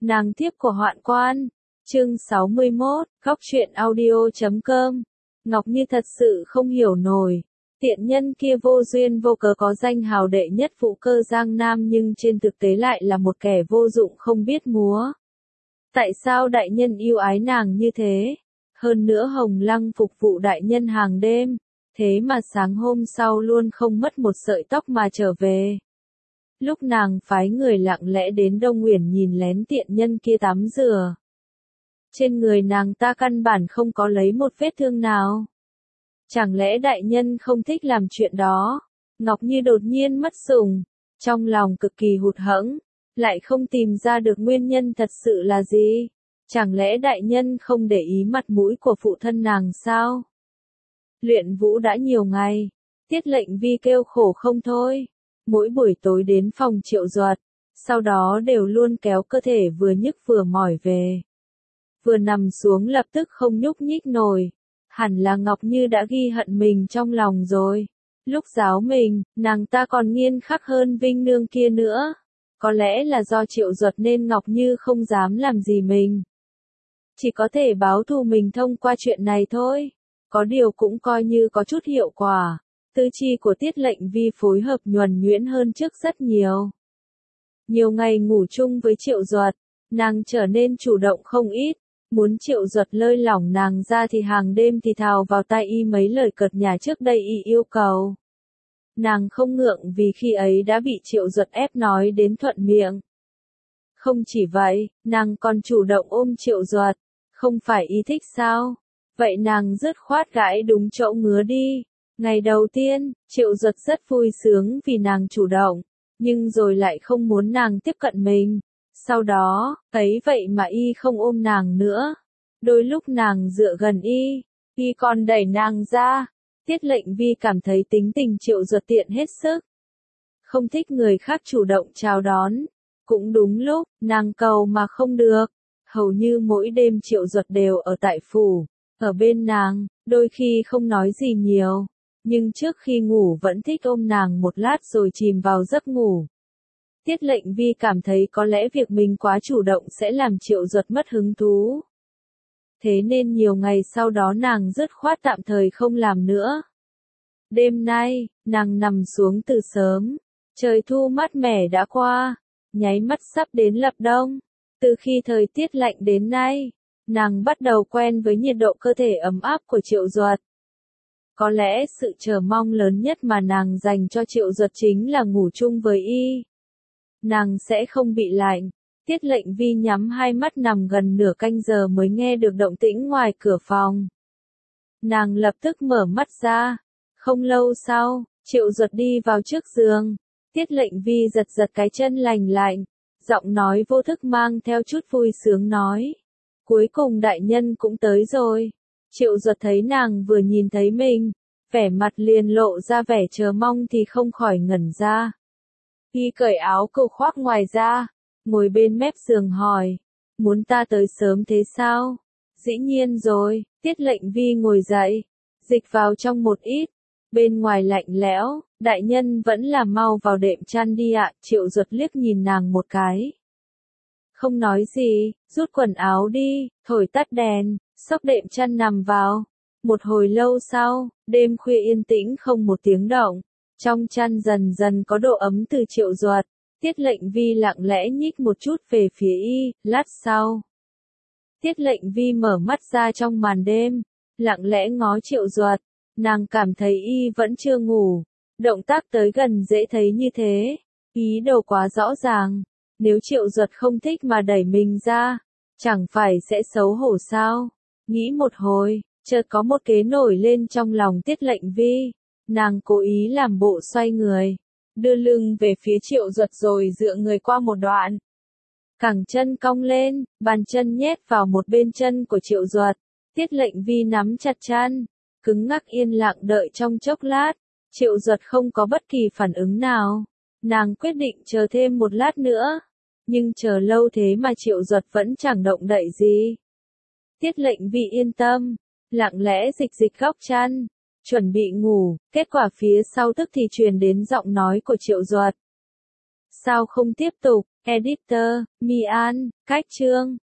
Nàng thiếp của Hoạn Quan. Chương 61, góc truyện audio.com. Ngọc Như thật sự không hiểu nổi. Tiện nhân kia vô duyên vô cớ có danh hào đệ nhất phụ cơ Giang Nam nhưng trên thực tế lại là một kẻ vô dụng không biết múa. Tại sao đại nhân yêu ái nàng như thế? Hơn nữa Hồng Lăng phục vụ đại nhân hàng đêm, thế mà sáng hôm sau luôn không mất một sợi tóc mà trở về. Lúc nàng phái người lặng lẽ đến Đông Uyển nhìn lén tiện nhân kia tắm rửa. Trên người nàng ta căn bản không có lấy một vết thương nào. Chẳng lẽ đại nhân không thích làm chuyện đó? Ngọc Như đột nhiên mất sủng, trong lòng cực kỳ hụt hẫng, lại không tìm ra được nguyên nhân thật sự là gì. Chẳng lẽ đại nhân không để ý mặt mũi của phụ thân nàng sao? Luyện vũ đã nhiều ngày, Tiết Lệnh Vi kêu khổ không thôi. Mỗi buổi tối đến phòng Triệu Duật, sau đó đều luôn kéo cơ thể vừa nhức vừa mỏi về. Vừa nằm xuống lập tức không nhúc nhích nổi. Hẳn là Ngọc Như đã ghi hận mình trong lòng rồi. Lúc giáo mình, nàng ta còn nghiêm khắc hơn Vinh Nương kia nữa. Có lẽ là do Triệu Duật nên Ngọc Như không dám làm gì mình. Chỉ có thể báo thù mình thông qua chuyện này thôi. Có điều cũng coi như có chút hiệu quả. Tư chi của Tiết Lệnh Vi phối hợp nhuần nhuyễn hơn trước rất nhiều. Nhiều ngày ngủ chung với Triệu Duật, nàng trở nên chủ động không ít. Muốn Triệu Duật lơi lỏng nàng ra thì hàng đêm thì thào vào tai y mấy lời cợt nhả trước đây y yêu cầu. Nàng không ngượng vì khi ấy đã bị Triệu Duật ép nói đến thuận miệng. Không chỉ vậy, nàng còn chủ động ôm Triệu Duật. Không phải y thích sao? Vậy nàng dứt khoát gãi đúng chỗ ngứa đi. Ngày đầu tiên, Triệu Duật rất vui sướng vì nàng chủ động, nhưng rồi lại không muốn nàng tiếp cận mình. Sau đó, ấy vậy mà y không ôm nàng nữa. Đôi lúc nàng dựa gần y còn đẩy nàng ra. Tiết Lệnh Vi cảm thấy tính tình Triệu Duật tiện hết sức. Không thích người khác chủ động chào đón. Cũng đúng lúc, nàng cầu mà không được. Hầu như mỗi đêm Triệu Duật đều ở tại phủ, ở bên nàng, đôi khi không nói gì nhiều. Nhưng trước khi ngủ vẫn thích ôm nàng một lát rồi chìm vào giấc ngủ. Tiết Lệnh Vi cảm thấy có lẽ việc mình quá chủ động sẽ làm Triệu Duật mất hứng thú. Thế nên nhiều ngày sau đó nàng dứt khoát tạm thời không làm nữa. Đêm nay, nàng nằm xuống từ sớm. Trời thu mát mẻ đã qua, nháy mắt sắp đến lập đông. Từ khi thời tiết lạnh đến nay, nàng bắt đầu quen với nhiệt độ cơ thể ấm áp của Triệu Duật. Có lẽ sự chờ mong lớn nhất mà nàng dành cho Triệu Duật chính là ngủ chung với y. Nàng sẽ không bị lạnh. Tiết Lệnh Vi nhắm hai mắt nằm gần nửa canh giờ mới nghe được động tĩnh ngoài cửa phòng. Nàng lập tức mở mắt ra. Không lâu sau, Triệu Duật đi vào trước giường. Tiết Lệnh Vi giật giật cái chân lành lạnh. Giọng nói vô thức mang theo chút vui sướng nói. Cuối cùng đại nhân cũng tới rồi. Triệu Duật thấy nàng vừa nhìn thấy mình, vẻ mặt liền lộ ra vẻ chờ mong thì không khỏi ngẩn ra. Y cởi áo câu khoác ngoài ra, ngồi bên mép giường hỏi, muốn ta tới sớm thế sao? Dĩ nhiên rồi. Tiết Lệnh Vi ngồi dậy, dịch vào trong một ít, bên ngoài lạnh lẽo, đại nhân vẫn là mau vào đệm chăn đi ạ. Triệu Duật liếc nhìn nàng một cái. Không nói gì, rút quần áo đi, thổi tắt đèn, xốc đệm chăn nằm vào. Một hồi lâu sau, đêm khuya yên tĩnh không một tiếng động. Trong chăn dần dần có độ ấm từ Triệu Duật. Tiết Lệnh Vi lặng lẽ nhích một chút về phía y, lát sau. Tiết Lệnh Vi mở mắt ra trong màn đêm, lặng lẽ ngó Triệu Duật. Nàng cảm thấy y vẫn chưa ngủ. Động tác tới gần dễ thấy như thế. Ý đồ quá rõ ràng. Nếu Triệu Duật không thích mà đẩy mình ra, chẳng phải sẽ xấu hổ sao? Nghĩ một hồi, chợt có một kế nổi lên trong lòng Tiết Lệnh Vi. Nàng cố ý làm bộ xoay người, đưa lưng về phía Triệu Duật rồi dựa người qua một đoạn. Cẳng chân cong lên, bàn chân nhét vào một bên chân của Triệu Duật. Tiết Lệnh Vi nắm chặt chân, cứng ngắc yên lặng đợi trong chốc lát. Triệu Duật không có bất kỳ phản ứng nào. Nàng quyết định chờ thêm một lát nữa. Nhưng chờ lâu thế mà Triệu Duật vẫn chẳng động đậy gì. Tiết Lệnh Vi yên tâm, lặng lẽ dịch dịch góc chăn, chuẩn bị ngủ. Kết quả phía sau tức thì truyền đến giọng nói của Triệu Duật. Sao không tiếp tục? Editor, Mian, Cách chương.